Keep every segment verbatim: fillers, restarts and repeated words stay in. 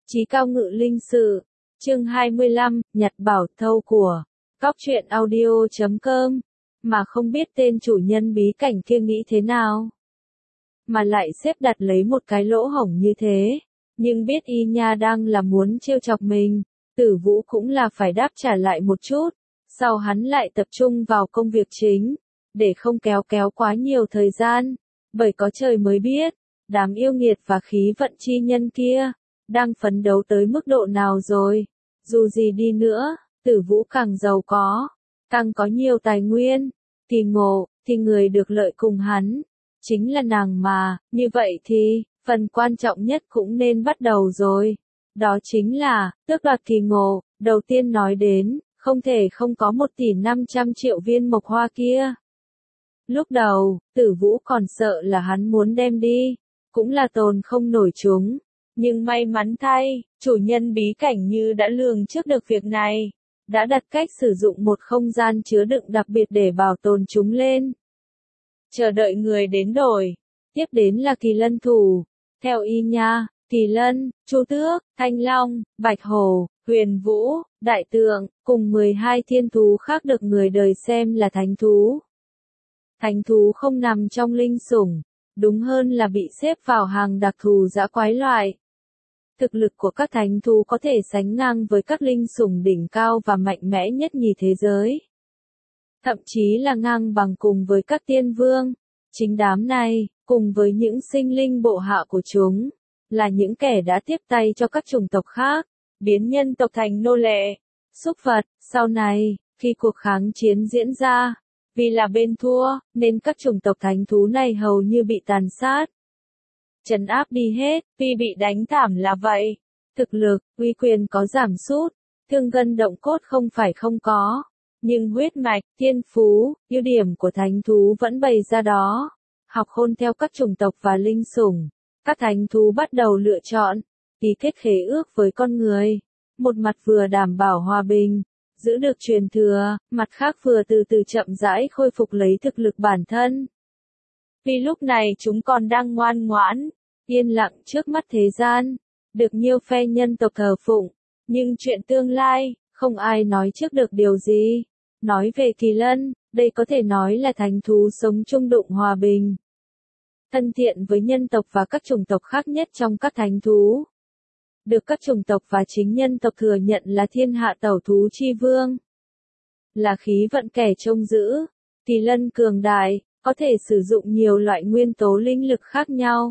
Chí cao ngự linh sự, chương hai mươi lăm, nhặt bảo thâu của, cóc truyện audio chấm com, mà không biết tên chủ nhân bí cảnh kia nghĩ thế nào. Mà lại xếp đặt lấy một cái lỗ hổng như thế, nhưng biết y nha đang là muốn trêu chọc mình, Tử Vũ cũng là phải đáp trả lại một chút, sau hắn lại tập trung vào công việc chính, để không kéo kéo quá nhiều thời gian, bởi có trời mới biết, đám yêu nghiệt và khí vận chi nhân kia, đang phấn đấu tới mức độ nào rồi. Dù gì đi nữa, Tử Vũ càng giàu có, càng có nhiều tài nguyên, kỳ ngộ, thì người được lợi cùng hắn, chính là nàng mà, như vậy thì, phần quan trọng nhất cũng nên bắt đầu rồi. Đó chính là, tước đoạt kỳ ngộ, đầu tiên nói đến, không thể không có một tỷ năm trăm triệu viên mộc hoa kia. Lúc đầu, Tử Vũ còn sợ là hắn muốn đem đi, cũng là tồn không nổi chúng. Nhưng may mắn thay, chủ nhân bí cảnh như đã lường trước được việc này, đã đặt cách sử dụng một không gian chứa đựng đặc biệt để bảo tồn chúng lên. Chờ đợi người đến đổi. Tiếp đến là kỳ lân thủ. Theo y nha, kỳ lân, chu tước, thanh long, bạch hổ, huyền vũ, đại tượng, cùng mười hai thiên thú khác được người đời xem là thánh thú. Thánh thú không nằm trong linh sủng, đúng hơn là bị xếp vào hàng đặc thù dã quái loại. Thực lực của các thánh thú có thể sánh ngang với các linh sủng đỉnh cao và mạnh mẽ nhất nhì thế giới. Thậm chí là ngang bằng cùng với các tiên vương. Chính đám này, cùng với những sinh linh bộ hạ của chúng, là những kẻ đã tiếp tay cho các chủng tộc khác, biến nhân tộc thành nô lệ, súc vật. Sau này, khi cuộc kháng chiến diễn ra, vì là bên thua, nên các chủng tộc thánh thú này hầu như bị tàn sát. Trấn áp đi hết, vì bị đánh thảm là vậy. Thực lực, uy quyền có giảm sút, thương gân động cốt không phải không có. Nhưng huyết mạch, thiên phú, ưu điểm của thánh thú vẫn bày ra đó. Học khôn theo các chủng tộc và linh sủng, các thánh thú bắt đầu lựa chọn, ký kết khế ước với con người. Một mặt vừa đảm bảo hòa bình, giữ được truyền thừa, mặt khác vừa từ từ chậm rãi khôi phục lấy thực lực bản thân. Vì lúc này chúng còn đang ngoan ngoãn, yên lặng trước mắt thế gian, được nhiều phe nhân tộc thờ phụng, nhưng chuyện tương lai, không ai nói trước được điều gì. Nói về kỳ lân, đây có thể nói là thánh thú sống chung đụng hòa bình, thân thiện với nhân tộc và các chủng tộc khác nhất trong các thánh thú. Được các chủng tộc và chính nhân tộc thừa nhận là thiên hạ tẩu thú chi vương. Là khí vận kẻ trông giữ, kỳ lân cường đại, có thể sử dụng nhiều loại nguyên tố linh lực khác nhau.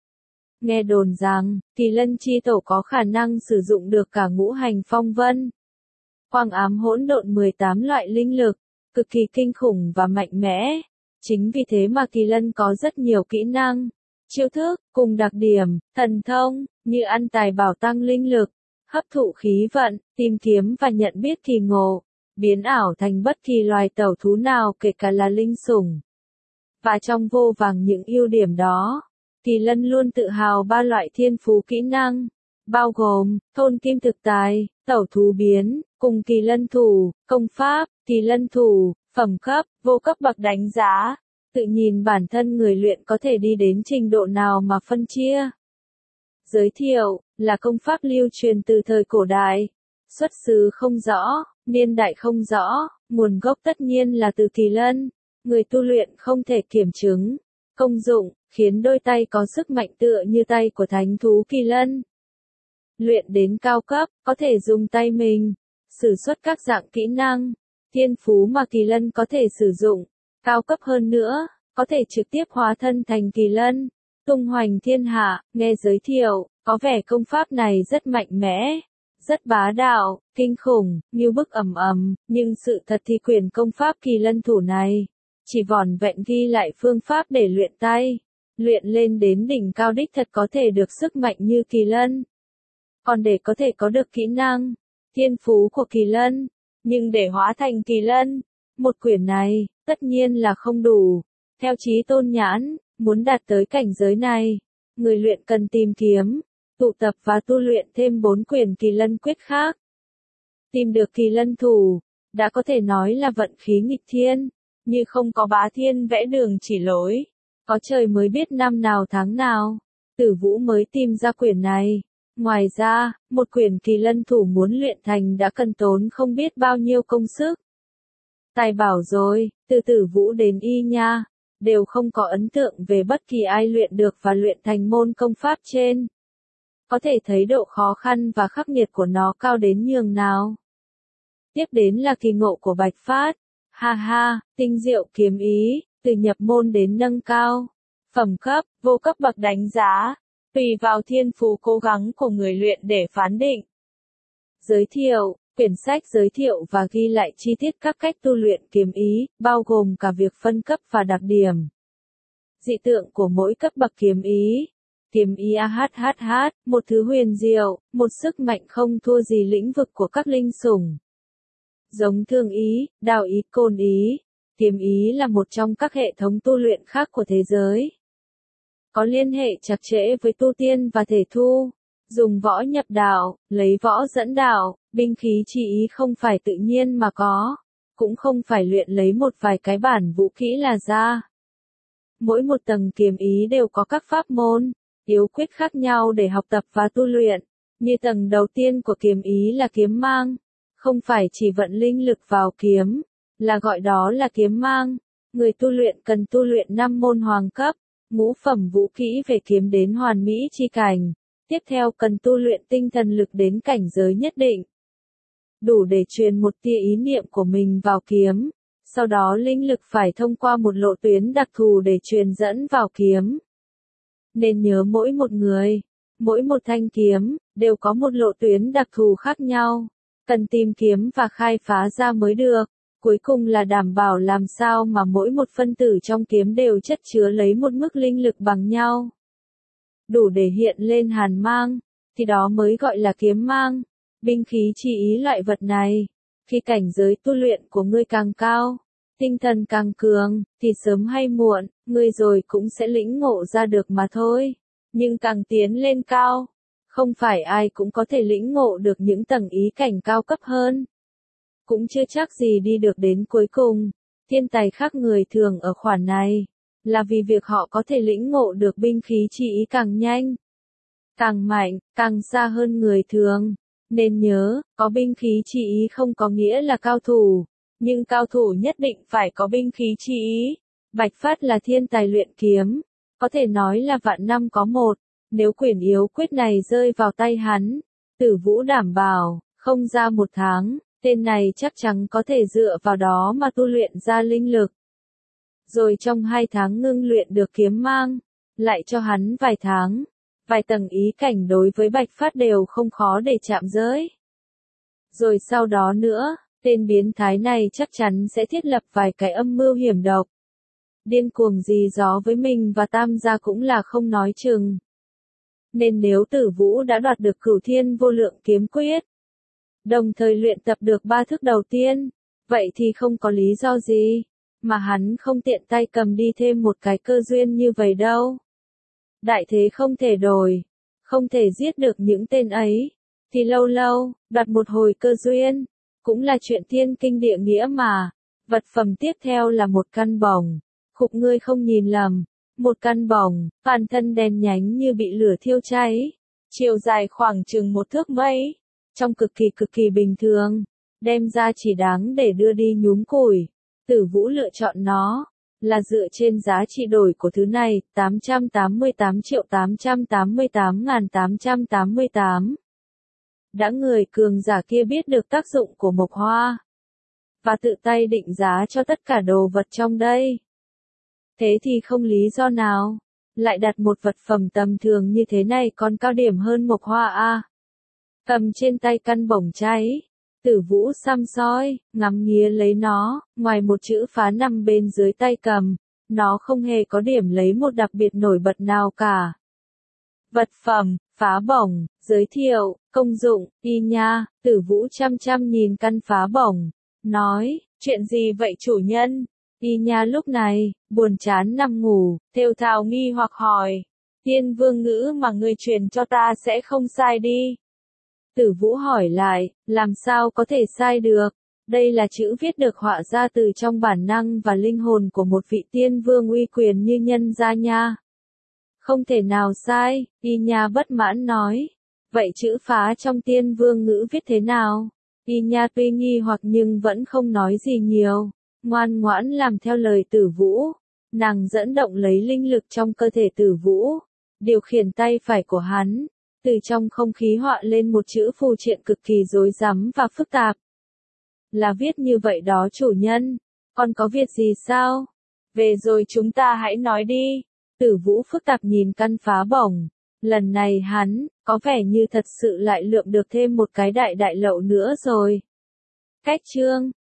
Nghe đồn rằng, kỳ lân chi tổ có khả năng sử dụng được cả ngũ hành phong vân, quang ám hỗn độn mười tám loại linh lực, cực kỳ kinh khủng và mạnh mẽ. Chính vì thế mà kỳ lân có rất nhiều kỹ năng, chiêu thức, cùng đặc điểm, thần thông, như ăn tài bảo tăng linh lực, hấp thụ khí vận, tìm kiếm và nhận biết kỳ ngộ, biến ảo thành bất kỳ loài tẩu thú nào kể cả là linh sủng. Và trong vô vàng những ưu điểm đó, kỳ lân luôn tự hào ba loại thiên phú kỹ năng, bao gồm, thôn kim thực tài, tẩu thú biến, cùng kỳ lân thủ, công pháp, kỳ lân thủ, phẩm cấp, vô cấp bậc đánh giá. Tự nhìn bản thân người luyện có thể đi đến trình độ nào mà phân chia. Giới thiệu, là công pháp lưu truyền từ thời cổ đại, xuất xứ không rõ, niên đại không rõ, nguồn gốc tất nhiên là từ kỳ lân, người tu luyện không thể kiểm chứng. Công dụng, khiến đôi tay có sức mạnh tựa như tay của thánh thú kỳ lân. Luyện đến cao cấp, có thể dùng tay mình, sử xuất các dạng kỹ năng, thiên phú mà kỳ lân có thể sử dụng. Cao cấp hơn nữa, có thể trực tiếp hóa thân thành kỳ lân, tung hoành thiên hạ. Nghe giới thiệu, có vẻ công pháp này rất mạnh mẽ, rất bá đạo, kinh khủng, như bức ầm ầm, nhưng sự thật thì quyển công pháp kỳ lân thủ này chỉ vỏn vẹn ghi lại phương pháp để luyện tay, luyện lên đến đỉnh cao đích thật có thể được sức mạnh như kỳ lân. Còn để có thể có được kỹ năng, thiên phú của kỳ lân, nhưng để hóa thành kỳ lân, một quyển này, tất nhiên là không đủ. Theo Chí Tôn Nhãn, muốn đạt tới cảnh giới này, người luyện cần tìm kiếm, tụ tập và tu luyện thêm bốn quyển kỳ lân quyết khác. Tìm được kỳ lân thủ, đã có thể nói là vận khí nghịch thiên, như không có bá thiên vẽ đường chỉ lối. Có trời mới biết năm nào tháng nào, Tử Vũ mới tìm ra quyển này. Ngoài ra, một quyển kỳ lân thủ muốn luyện thành đã cần tốn không biết bao nhiêu công sức. Tài bảo rồi, từ Tử Vũ đến Y Nha, đều không có ấn tượng về bất kỳ ai luyện được và luyện thành môn công pháp trên. Có thể thấy độ khó khăn và khắc nghiệt của nó cao đến nhường nào. Tiếp đến là kỳ ngộ của Bạch Phát. Ha ha, tinh diệu kiếm ý, từ nhập môn đến nâng cao. Phẩm cấp, vô cấp bậc đánh giá, tùy vào thiên phú cố gắng của người luyện để phán định. Giới thiệu, quyển sách giới thiệu và ghi lại chi tiết các cách tu luyện kiếm ý, bao gồm cả việc phân cấp và đặc điểm. Dị tượng của mỗi cấp bậc kiếm ý. Kiếm ý a hát hát hát, một thứ huyền diệu, một sức mạnh không thua gì lĩnh vực của các linh sủng. Giống thương ý, đao ý, côn ý, kiếm ý là một trong các hệ thống tu luyện khác của thế giới. Có liên hệ chặt chẽ với tu tiên và thể thu. Dùng võ nhập đạo, lấy võ dẫn đạo, binh khí chi ý không phải tự nhiên mà có, cũng không phải luyện lấy một vài cái bản vũ kỹ là ra. Mỗi một tầng kiếm ý đều có các pháp môn, yếu quyết khác nhau để học tập và tu luyện. Như tầng đầu tiên của kiếm ý là kiếm mang, không phải chỉ vận linh lực vào kiếm, là gọi đó là kiếm mang. Người tu luyện cần tu luyện năm môn hoàng cấp, ngũ phẩm vũ kỹ về kiếm đến hoàn mỹ chi cảnh. Tiếp theo cần tu luyện tinh thần lực đến cảnh giới nhất định, đủ để truyền một tia ý niệm của mình vào kiếm, sau đó linh lực phải thông qua một lộ tuyến đặc thù để truyền dẫn vào kiếm. Nên nhớ mỗi một người, mỗi một thanh kiếm, đều có một lộ tuyến đặc thù khác nhau, cần tìm kiếm và khai phá ra mới được. Cuối cùng là đảm bảo làm sao mà mỗi một phân tử trong kiếm đều chất chứa lấy một mức linh lực bằng nhau, đủ để hiện lên hàn mang, thì đó mới gọi là kiếm mang. Binh khí chi ý loại vật này, khi cảnh giới tu luyện của ngươi càng cao, tinh thần càng cường, thì sớm hay muộn, ngươi rồi cũng sẽ lĩnh ngộ ra được mà thôi. Nhưng càng tiến lên cao, không phải ai cũng có thể lĩnh ngộ được những tầng ý cảnh cao cấp hơn. Cũng chưa chắc gì đi được đến cuối cùng. Thiên tài khác người thường ở khoản này, là vì việc họ có thể lĩnh ngộ được binh khí chi ý càng nhanh, càng mạnh, càng xa hơn người thường. Nên nhớ, có binh khí chi ý không có nghĩa là cao thủ, nhưng cao thủ nhất định phải có binh khí chi ý. Bạch Phát là thiên tài luyện kiếm, có thể nói là vạn năm có một. Nếu quyển yếu quyết này rơi vào tay hắn, Tử Vũ đảm bảo, không ra một tháng, tên này chắc chắn có thể dựa vào đó mà tu luyện ra linh lực. Rồi trong hai tháng ngưng luyện được kiếm mang, lại cho hắn vài tháng, vài tầng ý cảnh đối với Bạch Phát đều không khó để chạm giới. Rồi sau đó nữa, tên biến thái này chắc chắn sẽ thiết lập vài cái âm mưu hiểm độc. Điên cuồng gì gió với mình và Tam gia cũng là không nói chừng. Nên nếu Tử Vũ đã đoạt được Cửu Thiên Vô Lượng Kiếm Quyết, đồng thời luyện tập được ba thức đầu tiên, vậy thì không có lý do gì mà hắn không tiện tay cầm đi thêm một cái cơ duyên như vậy đâu. Đại thế không thể đổi, không thể giết được những tên ấy, thì lâu lâu, đoạt một hồi cơ duyên, cũng là chuyện thiên kinh địa nghĩa mà. Vật phẩm tiếp theo là một căn bổng, khục ngươi không nhìn lầm, một căn bổng, toàn thân đen nhánh như bị lửa thiêu cháy, chiều dài khoảng chừng một thước mấy, trông cực kỳ cực kỳ bình thường, đem ra chỉ đáng để đưa đi nhúng củi. Tử Vũ lựa chọn nó, là dựa trên giá trị đổi của thứ này, tám trăm tám mươi tám triệu tám trăm tám mươi tám nghìn tám trăm tám mươi tám. Đã người cường giả kia biết được tác dụng của mộc hoa, và tự tay định giá cho tất cả đồ vật trong đây. Thế thì không lý do nào, lại đặt một vật phẩm tầm thường như thế này còn cao điểm hơn mộc hoa a. Cầm trên tay căn bổng cháy, Tử Vũ xăm soi, ngắm nghía lấy nó, ngoài một chữ phá nằm bên dưới tay cầm, nó không hề có điểm lấy một đặc biệt nổi bật nào cả. Vật phẩm, phá bổng, giới thiệu, công dụng, Y Nha. Tử Vũ chăm chăm nhìn căn phá bổng, nói, chuyện gì vậy chủ nhân? Y Nha lúc này, buồn chán nằm ngủ, thều thào nghi hoặc hỏi, tiên vương ngữ mà ngươi truyền cho ta sẽ không sai đi. Tử Vũ hỏi lại, làm sao có thể sai được? Đây là chữ viết được họa ra từ trong bản năng và linh hồn của một vị tiên vương uy quyền như nhân gia nha. Không thể nào sai, Y Nha bất mãn nói. Vậy chữ phá trong tiên vương ngữ viết thế nào? Y Nha tuy nghi hoặc nhưng vẫn không nói gì nhiều, ngoan ngoãn làm theo lời Tử Vũ. Nàng dẫn động lấy linh lực trong cơ thể Tử Vũ, điều khiển tay phải của hắn, từ trong không khí họa lên một chữ phù triện cực kỳ rối rắm và phức tạp. Là viết như vậy đó chủ nhân, còn có việc gì sao? Về rồi chúng ta hãy nói đi. Tử Vũ phức tạp nhìn căn phá bổng. Lần này hắn, có vẻ như thật sự lại lượm được thêm một cái đại đại lậu nữa rồi. Cách chương